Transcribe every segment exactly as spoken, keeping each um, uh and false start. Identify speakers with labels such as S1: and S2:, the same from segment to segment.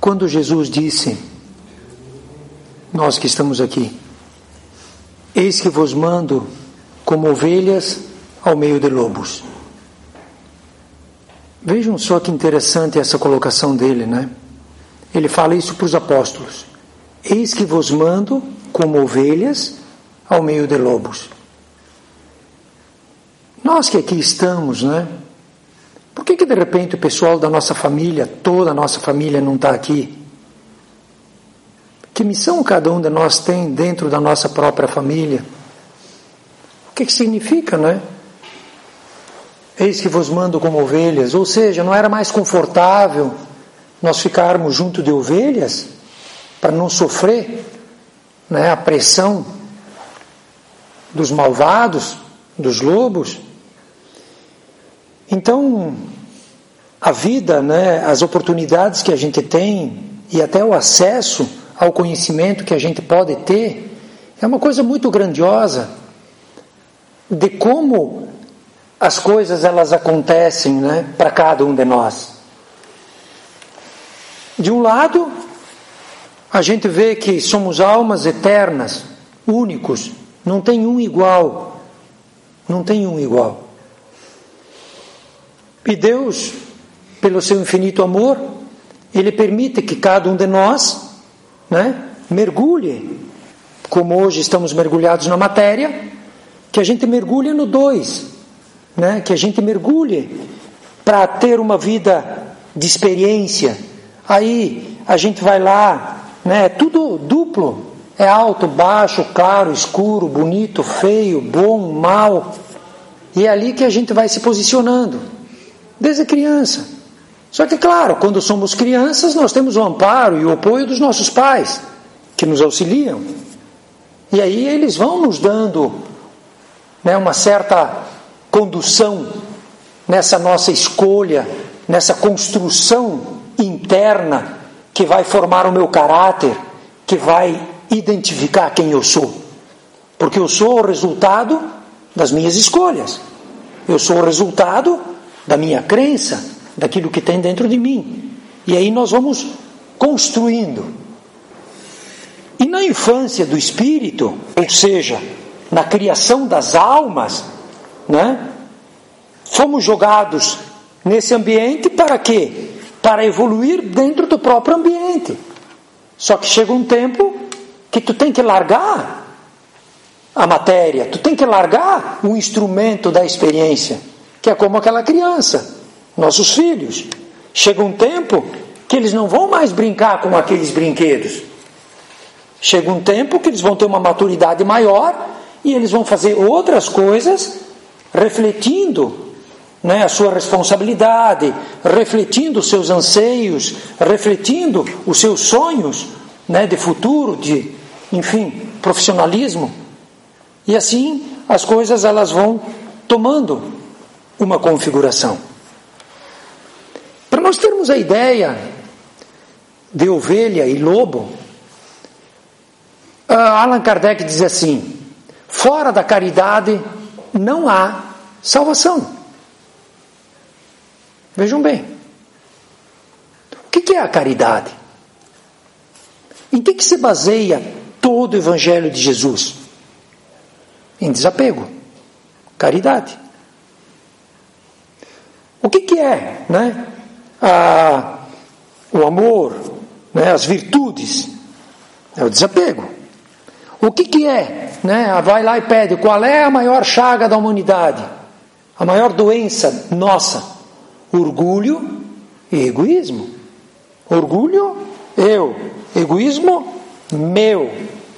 S1: quando Jesus disse, nós que estamos aqui, eis que vos mando como ovelhas ao meio de lobos. Vejam só que interessante essa colocação dele, né? Ele fala isso para os apóstolos. Eis que vos mando como ovelhas ao meio de lobos. Nós que aqui estamos, né? Por que que de repente o pessoal da nossa família, toda a nossa família não está aqui? Que missão cada um de nós tem dentro da nossa própria família? O que que significa, né? Eis que vos mando como ovelhas. Ou seja, não era mais confortável nós ficarmos junto de ovelhas para não sofrer, né, a pressão dos malvados, dos lobos? Então, a vida, né, as oportunidades que a gente tem e até o acesso ao conhecimento que a gente pode ter é uma coisa muito grandiosa de como as coisas elas acontecem, né, para cada um de nós. De um lado, a gente vê que somos almas eternas, únicos, não tem um igual, não tem um igual. E Deus, pelo seu infinito amor, Ele permite que cada um de nós, né, mergulhe, como hoje estamos mergulhados na matéria, que a gente mergulhe no dois, né, que a gente mergulhe para ter uma vida de experiência. Aí a gente vai lá, né, é tudo duplo, é alto, baixo, claro, escuro, bonito, feio, bom, mal, e é ali que a gente vai se posicionando, desde criança. Só que, claro, quando somos crianças, nós temos o amparo e o apoio dos nossos pais, que nos auxiliam, e aí eles vão nos dando, né, uma certa condução nessa nossa escolha, nessa construção interna que vai formar o meu caráter, que vai identificar quem eu sou, porque eu sou o resultado das minhas escolhas, eu sou o resultado da minha crença, daquilo que tem dentro de mim, e aí nós vamos construindo. E na infância do espírito, ou seja, na criação das almas, né, fomos jogados nesse ambiente para quê? Para evoluir dentro do próprio ambiente. Só que chega um tempo que tu tem que largar a matéria, tu tem que largar o instrumento da experiência, que é como aquela criança, nossos filhos. Chega um tempo que eles não vão mais brincar com aqueles brinquedos. Chega um tempo que eles vão ter uma maturidade maior e eles vão fazer outras coisas, refletindo, né, a sua responsabilidade, refletindo os seus anseios, refletindo os seus sonhos, né, de futuro, de, enfim, profissionalismo. E assim as coisas elas vão tomando uma configuração. Para nós termos a ideia de ovelha e lobo, Allan Kardec diz assim: fora da caridade não há salvação. Vejam bem, o que é a caridade? Em que, que se baseia todo o Evangelho de Jesus? Em desapego, caridade. O que, que é, né, a, o amor, né, as virtudes? É o desapego. O que, que é, né, vai lá e pede, qual é a maior chaga da humanidade? A maior doença nossa? Orgulho e egoísmo. Orgulho, eu. Egoísmo, meu.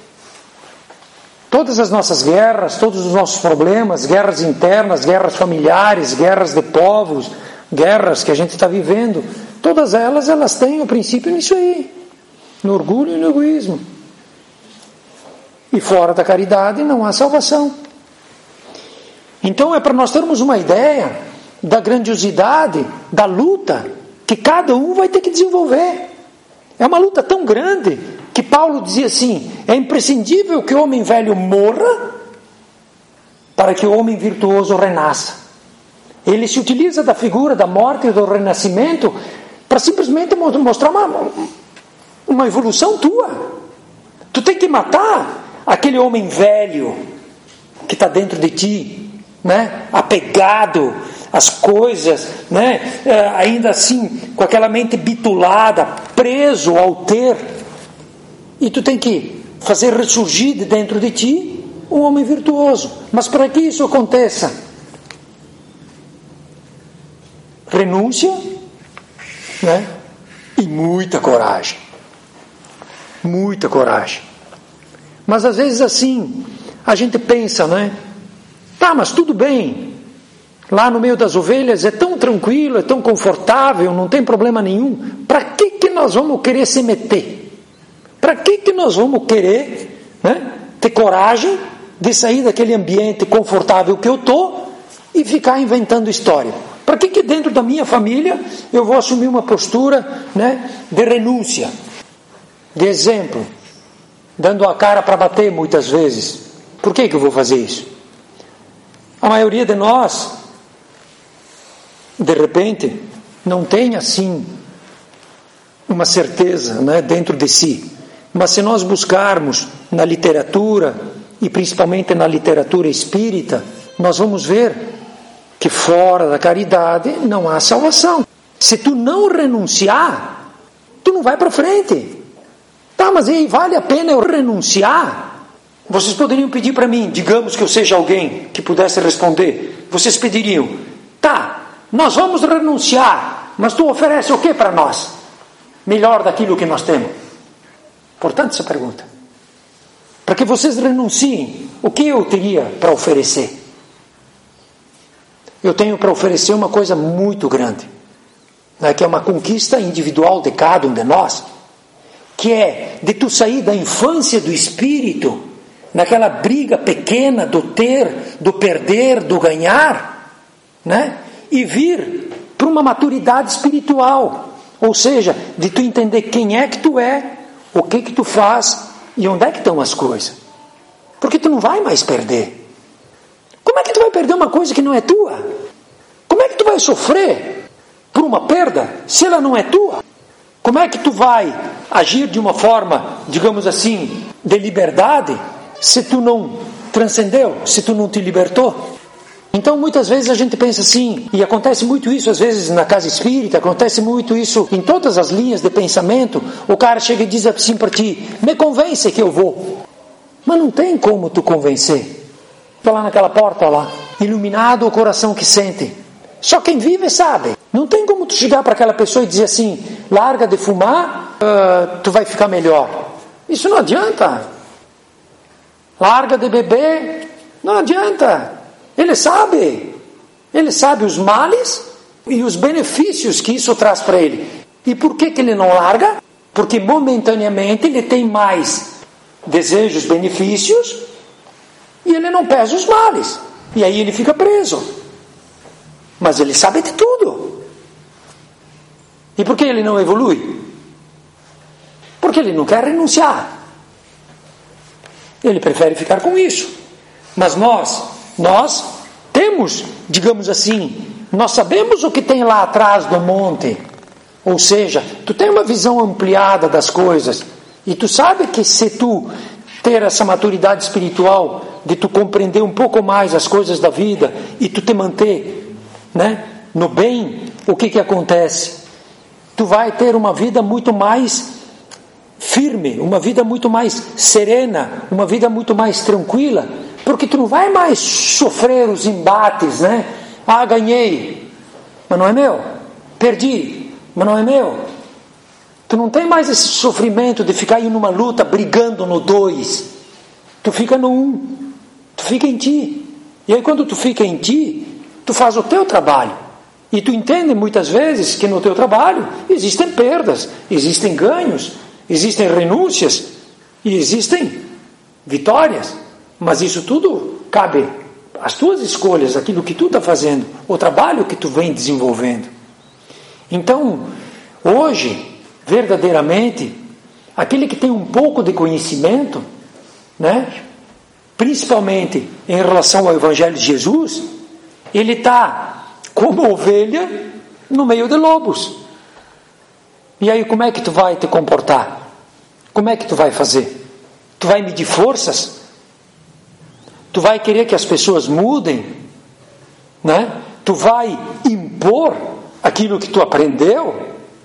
S1: Todas as nossas guerras, todos os nossos problemas, guerras internas, guerras familiares, guerras de povos, guerras que a gente está vivendo, todas elas, elas têm o princípio nisso aí, no orgulho e no egoísmo. E fora da caridade não há salvação. Então é para nós termos uma ideia da grandiosidade da luta que cada um vai ter que desenvolver. É uma luta tão grande que Paulo dizia assim: é imprescindível que o homem velho morra para que o homem virtuoso renasça. Ele se utiliza da figura da morte e do renascimento para simplesmente mostrar uma, uma evolução tua. Tu tem que matar aquele homem velho que está dentro de ti, né? Apegado às coisas, né? É, ainda assim, com aquela mente bitulada, preso ao ter. E tu tem que fazer ressurgir de dentro de ti um homem virtuoso. Mas para que isso aconteça? Renúncia, né? E muita coragem. Muita coragem. Mas às vezes assim, a gente pensa, né? Tá, mas tudo bem. Lá no meio das ovelhas é tão tranquilo, é tão confortável, não tem problema nenhum. Para que que nós vamos querer se meter? Para que que nós vamos querer, né, ter coragem de sair daquele ambiente confortável que eu estou e ficar inventando história? Para que que dentro da minha família eu vou assumir uma postura, né, de renúncia, de exemplo, dando a cara para bater muitas vezes? Por que que eu vou fazer isso? A maioria de nós, de repente, não tem assim uma certeza, né, dentro de si. Mas se nós buscarmos na literatura, e principalmente na literatura espírita, nós vamos ver que fora da caridade não há salvação. Se tu não renunciar, tu não vai para frente. Tá, mas aí vale a pena eu renunciar? Vocês poderiam pedir para mim, digamos que eu seja alguém que pudesse responder, vocês pediriam, tá, nós vamos renunciar, mas tu oferece o que para nós? Melhor daquilo que nós temos? Importante essa pergunta. Para que vocês renunciem, o que eu teria para oferecer? Eu tenho para oferecer uma coisa muito grande, né, que é uma conquista individual de cada um de nós, que é de tu sair da infância do espírito, naquela briga pequena do ter, do perder, do ganhar, né, e vir para uma maturidade espiritual, ou seja, de tu entender quem é que tu é, o que que tu faz e onde é que estão as coisas. Porque tu não vai mais perder. Como é que tu vai perder uma coisa que não é tua? Como é que tu vai sofrer por uma perda se ela não é tua? Como é que tu vai agir de uma forma, digamos assim, de liberdade, se tu não transcendeu, se tu não te libertou? Então muitas vezes a gente pensa assim, e acontece muito isso às vezes na casa espírita, acontece muito isso em todas as linhas de pensamento. O cara chega e diz assim para ti, me convence que eu vou. Mas não tem como tu convencer. Está lá naquela porta lá, iluminado o coração que sente. Só quem vive sabe. Não tem como tu chegar para aquela pessoa e dizer assim, larga de fumar, uh, tu vai ficar melhor. Isso não adianta. Larga de beber, não adianta. Ele sabe, ele sabe os males e os benefícios que isso traz para ele. E por que que ele não larga? Porque momentaneamente ele tem mais desejos, benefícios, e ele não pesa os males. E aí ele fica preso. Mas ele sabe de tudo. E por que ele não evolui? Porque ele não quer renunciar. Ele prefere ficar com isso. Mas nós... Nós temos, digamos assim, nós sabemos o que tem lá atrás do monte. Ou seja, tu tem uma visão ampliada das coisas. E tu sabe que se tu ter essa maturidade espiritual, de tu compreender um pouco mais as coisas da vida, e tu te manter, né, no bem, o que que acontece? Tu vai ter uma vida muito mais firme, uma vida muito mais serena, uma vida muito mais tranquila, porque tu não vai mais sofrer os embates, né? Ah, ganhei, mas não é meu. Perdi, mas não é meu. Tu não tem mais esse sofrimento de ficar aí numa luta, brigando no dois. Tu fica no um. Tu fica em ti. E aí quando tu fica em ti, tu faz o teu trabalho. E tu entende muitas vezes que no teu trabalho existem perdas, existem ganhos, existem renúncias e existem vitórias. Mas isso tudo cabe às tuas escolhas, aquilo que tu está fazendo, o trabalho que tu vem desenvolvendo. Então, hoje, verdadeiramente, aquele que tem um pouco de conhecimento, né, principalmente em relação ao Evangelho de Jesus, ele está como ovelha no meio de lobos. E aí como é que tu vai te comportar? Como é que tu vai fazer? Tu vai medir forças? Tu vai querer que as pessoas mudem? Né? Tu vai impor aquilo que tu aprendeu?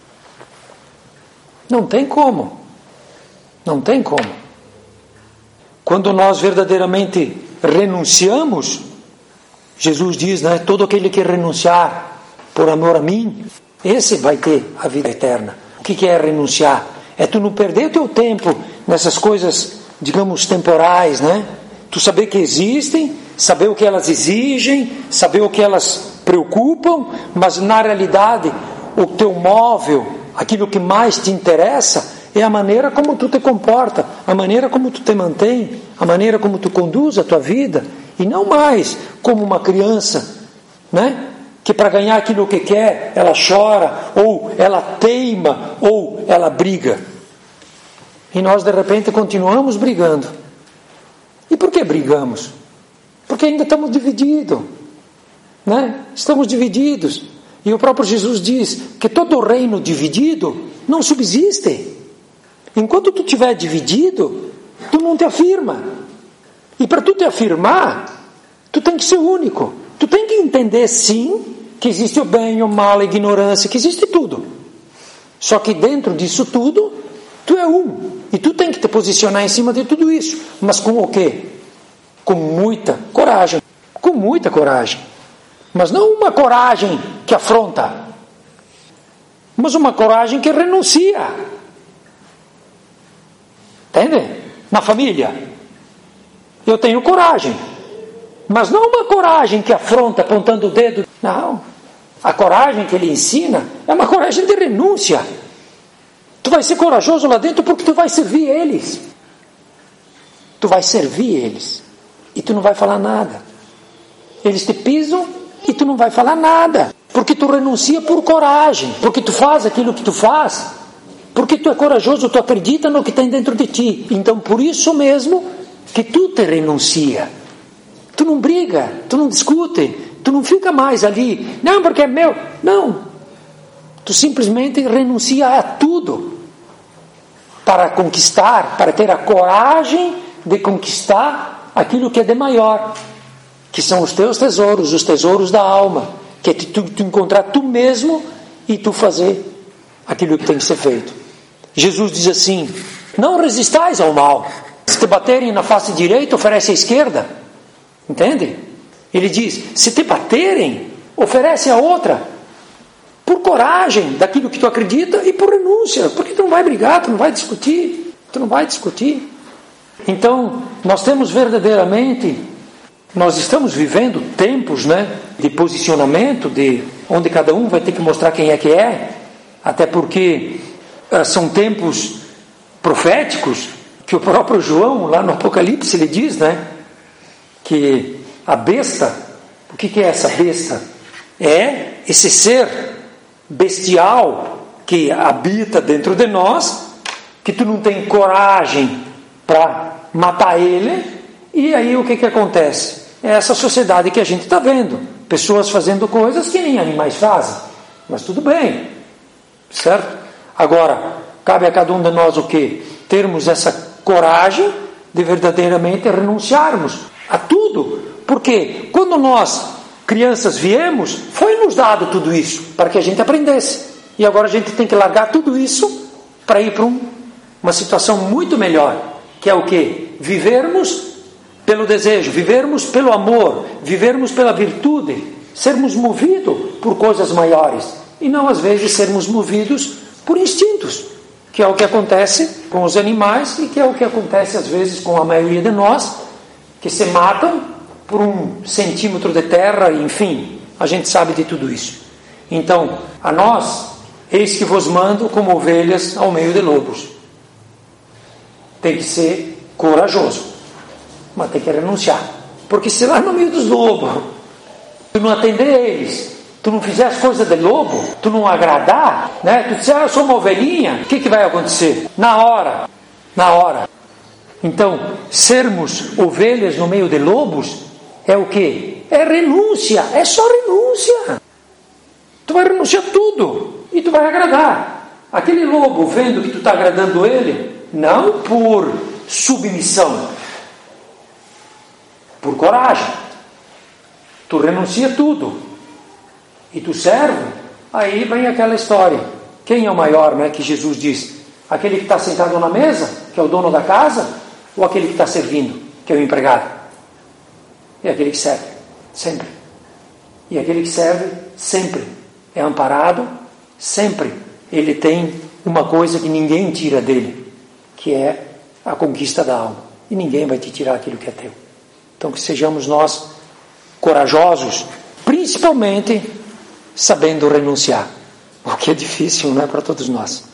S1: Não tem como. Não tem como. Quando nós verdadeiramente renunciamos, Jesus diz, né? Todo aquele que renunciar por amor a mim, esse vai ter a vida eterna. O que é renunciar? É tu não perder o teu tempo nessas coisas, digamos, temporais, né? Tu saber que existem, saber o que elas exigem, saber o que elas preocupam, mas na realidade o teu móvel, aquilo que mais te interessa, é a maneira como tu te comporta, a maneira como tu te mantém, a maneira como tu conduz a tua vida, e não mais como uma criança, né? Que para ganhar aquilo que quer, ela chora, ou ela teima, ou ela briga. E nós de repente continuamos brigando. E por que brigamos? Porque ainda estamos divididos, né? Estamos divididos. E o próprio Jesus diz que todo reino dividido não subsiste. Enquanto tu estiver dividido, tu não te afirma. E para tu te afirmar, tu tem que ser único. Tu tem que entender, sim, que existe o bem, o mal, a ignorância, que existe tudo. Só que dentro disso tudo, tu é um. E tu tem que te posicionar em cima de tudo isso. Mas com o quê? Com muita coragem. Com muita coragem. Mas não uma coragem que afronta, mas uma coragem que renuncia. Entende? Na família, eu tenho coragem, mas não uma coragem que afronta apontando o dedo. Não. A coragem que ele ensina é uma coragem de renúncia. Tu vai ser corajoso lá dentro porque tu vai servir eles. Tu vai servir eles. E tu não vai falar nada. Eles te pisam e tu não vai falar nada. Porque tu renuncia por coragem. Porque tu faz aquilo que tu faz. Porque tu é corajoso, tu acredita no que tem dentro de ti. Então por isso mesmo que tu te renuncia. Tu não briga, tu não discute, tu não fica mais ali. Não, porque é meu. Não. Tu simplesmente renuncia a tudo. Para conquistar, para ter a coragem de conquistar aquilo que é de maior, que são os teus tesouros, os tesouros da alma, que é tu, tu encontrar tu mesmo e tu fazer aquilo que tem que ser feito. Jesus diz assim: não resistais ao mal. Se te baterem na face direita, oferece a esquerda. Entende? Ele diz: se te baterem, oferece a outra. Por coragem daquilo que tu acredita e por renúncia, porque tu não vai brigar, tu não vai discutir, tu não vai discutir. Então, nós temos verdadeiramente, nós estamos vivendo tempos, né, de posicionamento, de onde cada um vai ter que mostrar quem é que é, até porque uh, são tempos proféticos, que o próprio João, lá no Apocalipse, ele diz, né, que a besta, o que, que é essa besta? É esse ser bestial que habita dentro de nós, que tu não tem coragem para matar ele, e aí o que que acontece? É essa sociedade que a gente está vendo, pessoas fazendo coisas que nem animais fazem, mas tudo bem, certo? Agora, cabe a cada um de nós o quê? Termos essa coragem de verdadeiramente renunciarmos a tudo, porque quando nós crianças viemos, foi nos dado tudo isso para que a gente aprendesse, e agora a gente tem que largar tudo isso para ir para um, uma situação muito melhor, que é o quê? Vivermos pelo desejo, vivermos pelo amor, vivermos pela virtude, sermos movidos por coisas maiores, e não às vezes sermos movidos por instintos, que é o que acontece com os animais e que é o que acontece às vezes com a maioria de nós, que se matam por um centímetro de terra, enfim, a gente sabe de tudo isso. Então, a nós, eis que vos mando como ovelhas ao meio de lobos. Tem que ser corajoso, mas tem que renunciar, porque se lá no meio dos lobos, tu não atender eles, tu não fizer as coisas de lobo, tu não agradar, né? Tu disser, ah, eu sou uma ovelhinha, o que que vai acontecer? Na hora, na hora. Então, sermos ovelhas no meio de lobos é o quê? É renúncia, é só renúncia. Tu vai renunciar tudo e tu vai agradar. Aquele lobo, vendo que tu está agradando ele, não por submissão, por coragem. Tu renuncia tudo e tu serve. Aí vem aquela história: quem é o maior, né, que Jesus diz? Aquele que está sentado na mesa, que é o dono da casa, ou aquele que está servindo, que é o empregado? É aquele que serve, sempre. E aquele que serve, sempre é amparado, sempre ele tem uma coisa que ninguém tira dele, que é a conquista da alma. E ninguém vai te tirar aquilo que é teu. Então que sejamos nós corajosos, principalmente sabendo renunciar, o que é difícil, não é, para todos nós.